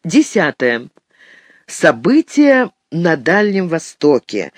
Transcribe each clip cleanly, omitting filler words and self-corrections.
10. События на Дальнем Востоке.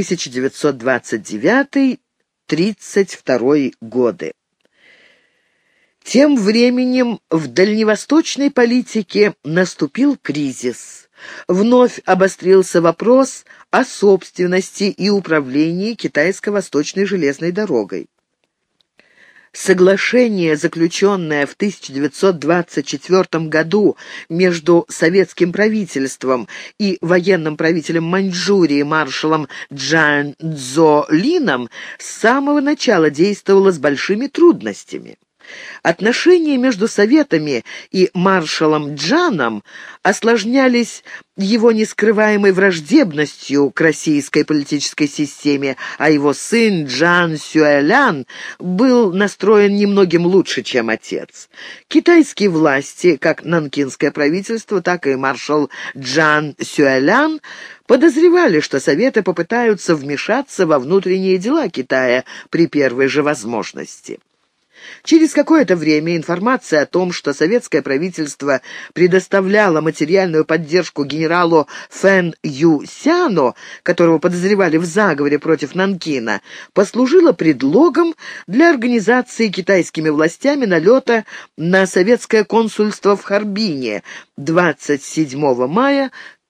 1929-32 годы. Тем временем в дальневосточной политике наступил кризис. Вновь обострился вопрос о собственности и управлении Китайско-Восточной железной дорогой. Соглашение, заключенное в 1924 году между советским правительством и военным правителем Маньчжурии маршалом Чжан Цзолином, с самого начала действовало с большими трудностями. Отношения между Советами и маршалом Чжаном осложнялись его нескрываемой враждебностью к российской политической системе, а его сын Чжан Сюэлян был настроен немногим лучше, чем отец. Китайские власти, как нанкинское правительство, так и маршал Чжан Сюэлян, подозревали, что Советы попытаются вмешаться во внутренние дела Китая при первой же возможности. Через какое-то время информация о том, что советское правительство предоставляло материальную поддержку генералу Фэн Юсяну, которого подозревали в заговоре против Нанкина, послужила предлогом для организации китайскими властями налета на советское консульство в Харбине 27 мая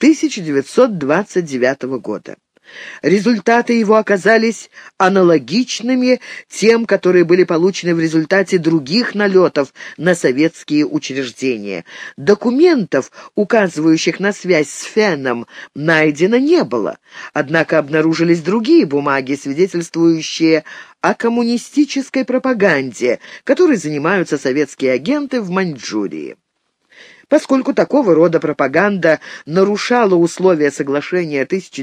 1929 года. Результаты его оказались аналогичными тем, которые были получены в результате других налетов на советские учреждения. Документов, указывающих на связь с Феном, найдено не было, однако обнаружились другие бумаги, свидетельствующие о коммунистической пропаганде, которой занимаются советские агенты в Маньчжурии. Поскольку такого рода пропаганда нарушала условия соглашения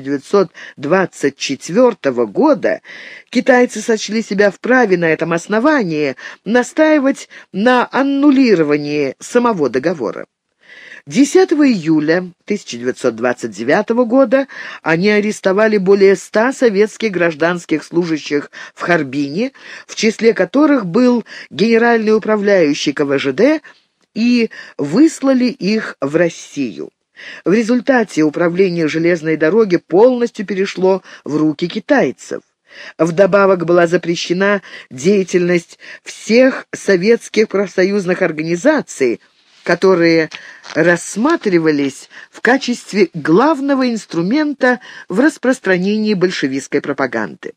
1924 года, китайцы сочли себя вправе на этом основании настаивать на аннулировании самого договора. 10 июля 1929 года они арестовали более 100 советских гражданских служащих в Харбине, в числе которых был генеральный управляющий КВЖД, и выслали их в Россию. В результате управление железной дороги полностью перешло в руки китайцев. Вдобавок была запрещена деятельность всех советских профсоюзных организаций, которые рассматривались в качестве главного инструмента в распространении большевистской пропаганды.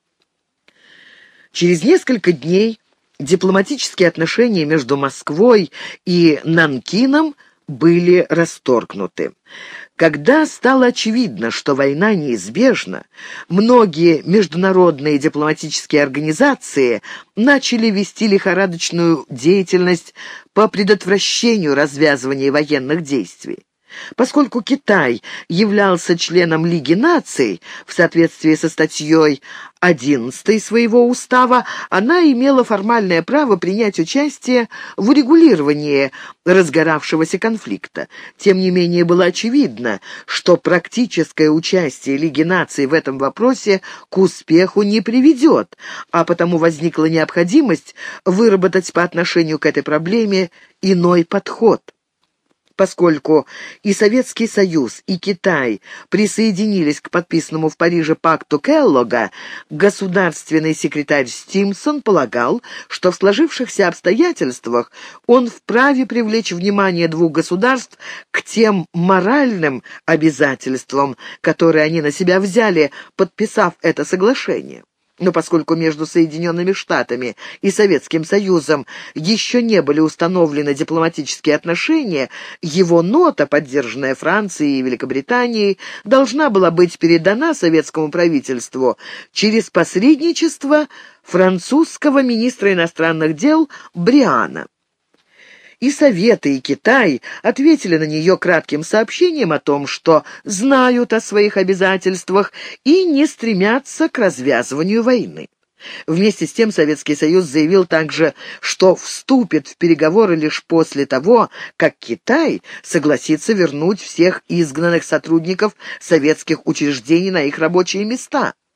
Через несколько дней дипломатические отношения между Москвой и Нанкином были расторгнуты. Когда стало очевидно, что война неизбежна, многие международные дипломатические организации начали вести лихорадочную деятельность по предотвращению развязывания военных действий. Поскольку Китай являлся членом Лиги наций, в соответствии со статьей 11 своего устава, она имела формальное право принять участие в урегулировании разгоравшегося конфликта. Тем не менее, было очевидно, что практическое участие Лиги наций в этом вопросе к успеху не приведет, а потому возникла необходимость выработать по отношению к этой проблеме иной подход. Поскольку и Советский Союз, и Китай присоединились к подписанному в Париже пакту Келлога, государственный секретарь Стимсон полагал, что в сложившихся обстоятельствах он вправе привлечь внимание двух государств к тем моральным обязательствам, которые они на себя взяли, подписав это соглашение. Но поскольку между Соединенными Штатами и Советским Союзом еще не были установлены дипломатические отношения, его нота, поддержанная Францией и Великобританией, должна была быть передана советскому правительству через посредничество французского министра иностранных дел Бриана. И Советы, и Китай ответили на нее кратким сообщением о том, что знают о своих обязательствах и не стремятся к развязыванию войны. Вместе с тем Советский Союз заявил также, что вступит в переговоры лишь после того, как Китай согласится вернуть всех изгнанных сотрудников советских учреждений на их рабочие места.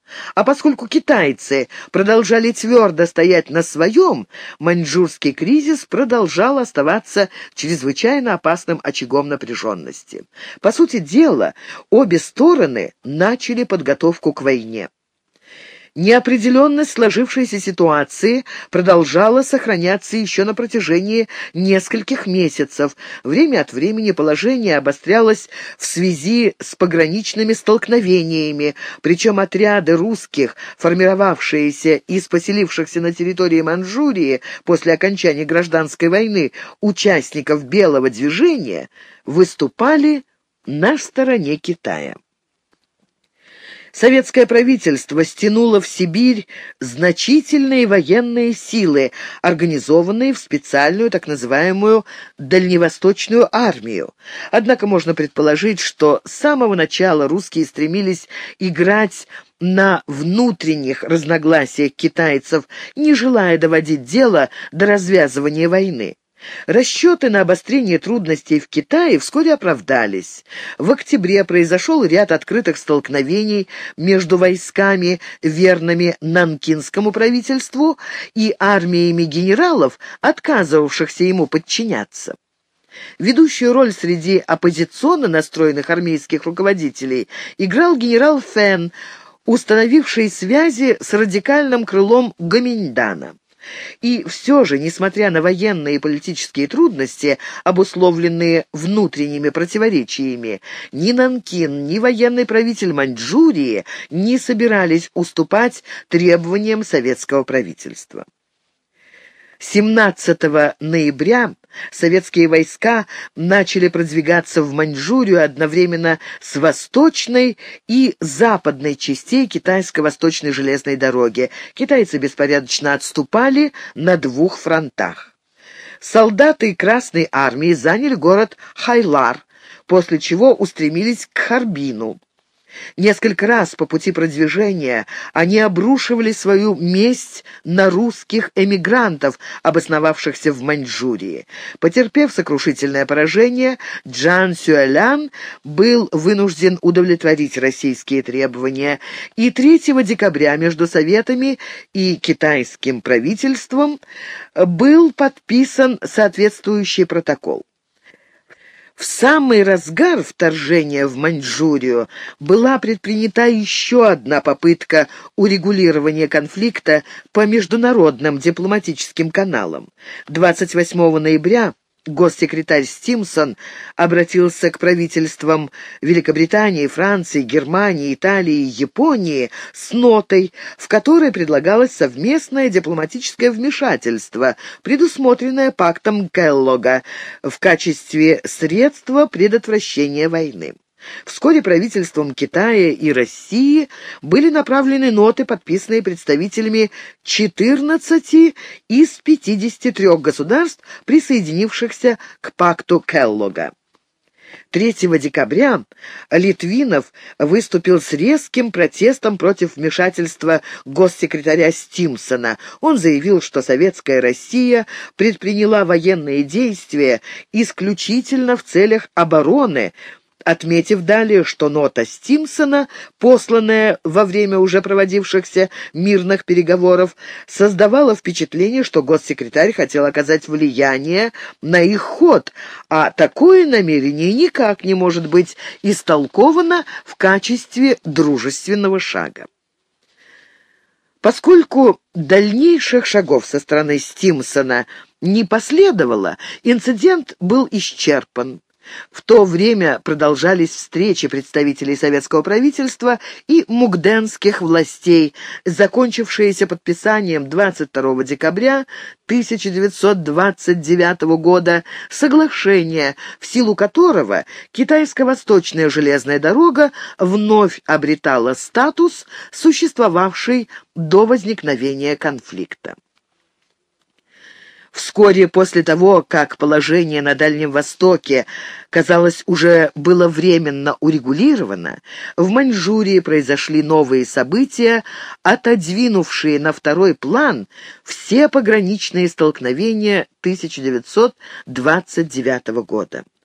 А поскольку китайцы продолжали твердо стоять на своем, маньчжурский кризис продолжал оставаться чрезвычайно опасным очагом напряженности. По сути дела, обе стороны начали подготовку к войне. Неопределенность сложившейся ситуации продолжала сохраняться еще на протяжении нескольких месяцев. Время от времени положение обострялось в связи с пограничными столкновениями, причем отряды русских, формировавшиеся из поселившихся на территории Манчжурии после окончания гражданской войны участников Белого движения, выступали на стороне Китая. Советское правительство стянуло в Сибирь значительные военные силы, организованные в специальную так называемую Дальневосточную армию. Однако можно предположить, что с самого начала русские стремились играть на внутренних разногласиях китайцев, не желая доводить дело до развязывания войны. Расчеты на обострение трудностей в Китае вскоре оправдались. В октябре произошел ряд открытых столкновений между войсками, верными нанкинскому правительству, и армиями генералов, отказывавшихся ему подчиняться. Ведущую роль среди оппозиционно настроенных армейских руководителей играл генерал Фэн, установивший связи с радикальным крылом Гоминьдана. И все же, несмотря на военные и политические трудности, обусловленные внутренними противоречиями, ни Нанкин, ни военный правитель Маньчжурии не собирались уступать требованиям советского правительства. 17 ноября советские войска начали продвигаться в Маньчжурию одновременно с восточной и западной частей китайско-восточной железной дороги. Китайцы беспорядочно отступали на двух фронтах. Солдаты Красной армии заняли город Хайлар, после чего устремились к Харбину. Несколько раз по пути продвижения они обрушивали свою месть на русских эмигрантов, обосновавшихся в Маньчжурии. Потерпев сокрушительное поражение, Чжан Сюэлян был вынужден удовлетворить российские требования, и 3 декабря между Советами и китайским правительством был подписан соответствующий протокол. В самый разгар вторжения в Маньчжурию была предпринята еще одна попытка урегулирования конфликта по международным дипломатическим каналам. 28 ноября госсекретарь Стимсон обратился к правительствам Великобритании, Франции, Германии, Италии и Японии с нотой, в которой предлагалось совместное дипломатическое вмешательство, предусмотренное пактом Келлога в качестве средства предотвращения войны. Вскоре правительством Китая и России были направлены ноты, подписанные представителями 14 из 53 государств, присоединившихся к пакту Келлога. 3 декабря Литвинов выступил с резким протестом против вмешательства госсекретаря Стимсона. Он заявил, что советская Россия предприняла военные действия исключительно в целях обороны, отметив далее, что нота Стимсона, посланная во время уже проводившихся мирных переговоров, создавала впечатление, что госсекретарь хотел оказать влияние на их ход, а такое намерение никак не может быть истолковано в качестве дружественного шага. Поскольку дальнейших шагов со стороны Стимсона не последовало, инцидент был исчерпан. В то время продолжались встречи представителей советского правительства и мукденских властей, закончившиеся подписанием 22 декабря 1929 года соглашения, в силу которого китайско-восточная железная дорога вновь обретала статус, существовавший до возникновения конфликта. Вскоре после того, как положение на Дальнем Востоке, казалось, уже было временно урегулировано, в Маньчжурии произошли новые события, отодвинувшие на второй план все пограничные столкновения 1929 года.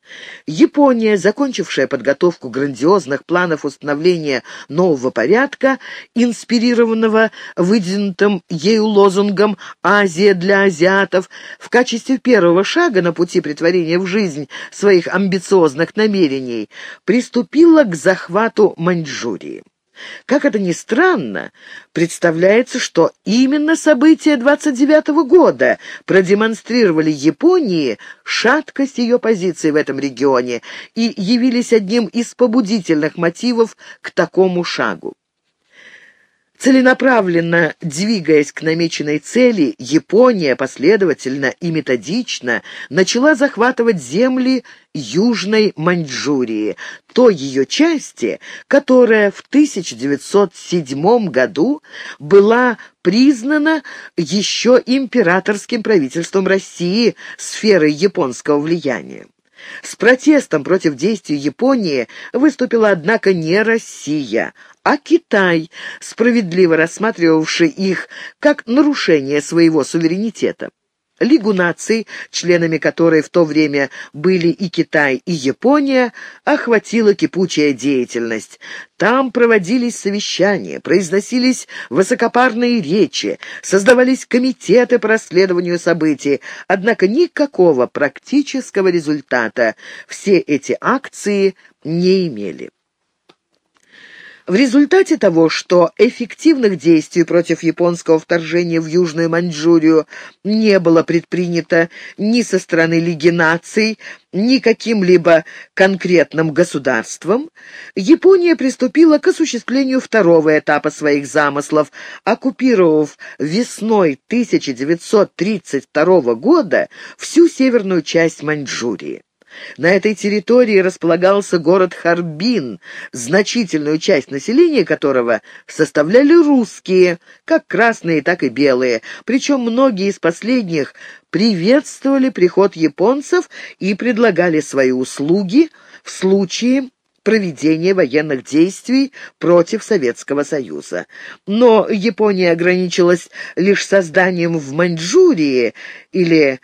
Япония, закончившая подготовку грандиозных планов установления нового порядка, инспирированного выдвинутым ею лозунгом «Азия для азиатов», в качестве первого шага на пути претворения в жизнь своих амбициозных намерений, приступила к захвату Маньчжурии. Как это ни странно, представляется, что именно события 29-го года продемонстрировали Японии шаткость ее позиции в этом регионе и явились одним из побудительных мотивов к такому шагу. Целенаправленно двигаясь к намеченной цели, Япония последовательно и методично начала захватывать земли Южной Маньчжурии, той ее части, которая в 1907 году была признана еще императорским правительством России сферой японского влияния. С протестом против действий Японии выступила, однако, не Россия, а Китай, справедливо рассматривавший их как нарушение своего суверенитета. Лигу наций, членами которой в то время были и Китай, и Япония, охватила кипучая деятельность. Там проводились совещания, произносились высокопарные речи, создавались комитеты по расследованию событий, однако никакого практического результата все эти акции не имели. В результате того, что эффективных действий против японского вторжения в Южную Маньчжурию не было предпринято ни со стороны Лиги наций, ни каким-либо конкретным государством, Япония приступила к осуществлению второго этапа своих замыслов, оккупировав весной 1932 года всю северную часть Маньчжурии. На этой территории располагался город Харбин, значительную часть населения которого составляли русские, как красные, так и белые, причем многие из последних приветствовали приход японцев и предлагали свои услуги в случае проведения военных действий против Советского Союза. Но Япония ограничилась лишь созданием в Маньчжурии или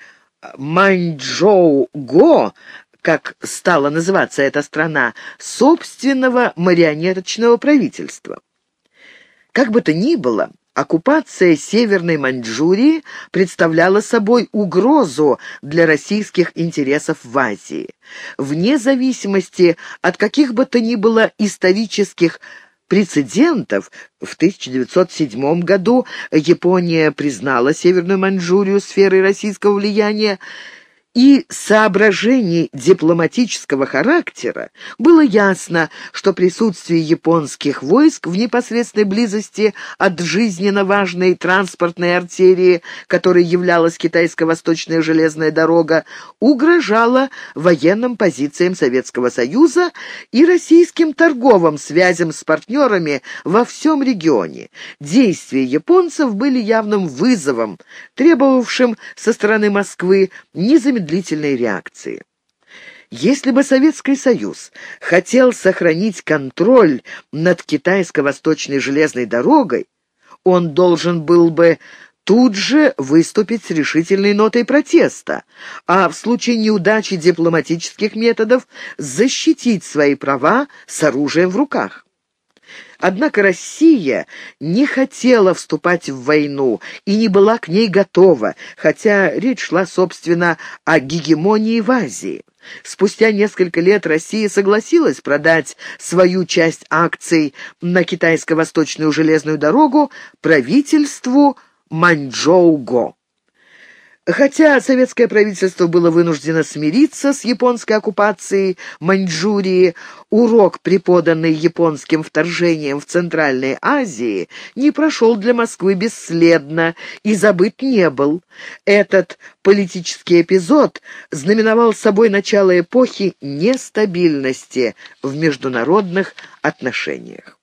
Маньчжоу-го, как стала называться эта страна, собственного марионеточного правительства. Как бы то ни было, оккупация Северной Маньчжурии представляла собой угрозу для российских интересов в Азии. Вне зависимости от каких бы то ни было исторических прецедентов, в 1907 году Япония признала Северную Маньчжурию сферой российского влияния, и соображений дипломатического характера было ясно, что присутствие японских войск в непосредственной близости от жизненно важной транспортной артерии, которой являлась Китайско-Восточная железная дорога, угрожало военным позициям Советского Союза и российским торговым связям с партнерами во всем регионе. Действия японцев были явным вызовом, требовавшим со стороны Москвы незамедлительной реакции. Если бы Советский Союз хотел сохранить контроль над Китайско-Восточной железной дорогой, он должен был бы тут же выступить с решительной нотой протеста, а в случае неудачи дипломатических методов защитить свои права с оружием в руках. Однако Россия не хотела вступать в войну и не была к ней готова, хотя речь шла, собственно, о гегемонии в Азии. Спустя несколько лет Россия согласилась продать свою часть акций на Китайско-Восточную железную дорогу правительству Маньчжоу-го. Хотя советское правительство было вынуждено смириться с японской оккупацией Маньчжурии, урок, преподанный японским вторжением в Центральной Азии, не прошел для Москвы бесследно и забыт не был. Этот политический эпизод знаменовал собой начало эпохи нестабильности в международных отношениях.